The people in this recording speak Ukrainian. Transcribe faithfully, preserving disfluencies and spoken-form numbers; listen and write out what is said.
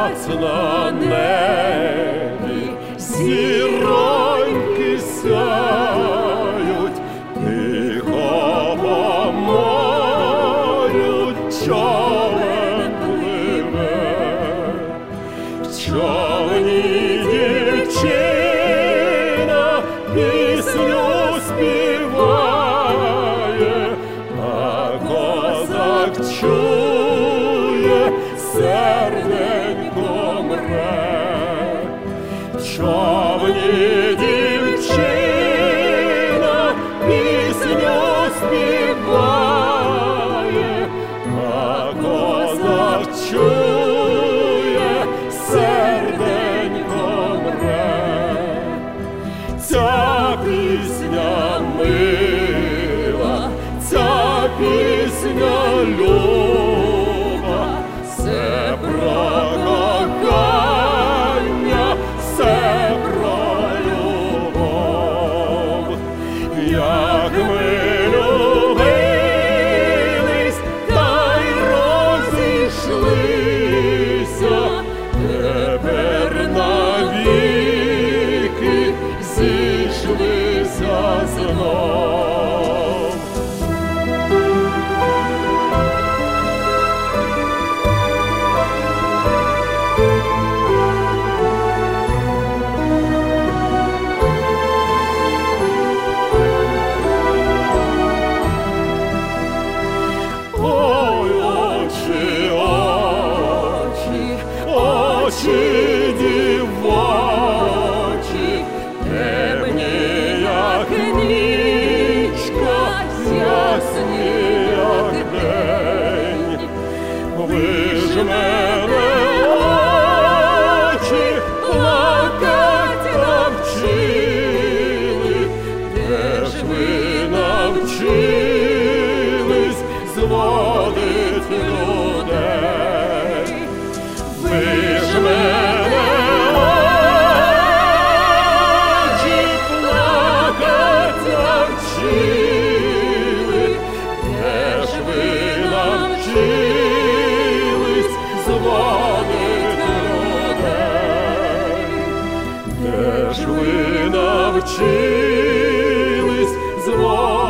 місяць на небі, зіроньки сяють, тихо по морю човен пливе. В човні дівчина пісню співає, а козак чує, серденько мре. В човні дівчина пісню співає, а козак чує, серденько мре. Ця пісня мила, ця пісня люба, все про кохання, все про любов. Як ми любились, та й розійшлися, тепер навіки зійшлися знов. Ой, очі, очі, очі дівочі, темні, як нічка, ясні, як день. Ви ж мене, очі, плакать навчили, де ж ви навчились зводить людей? Ви ж мене, очі, плакать навчили, де ж ви навчились зводить людей? Де ж ви навчились зводить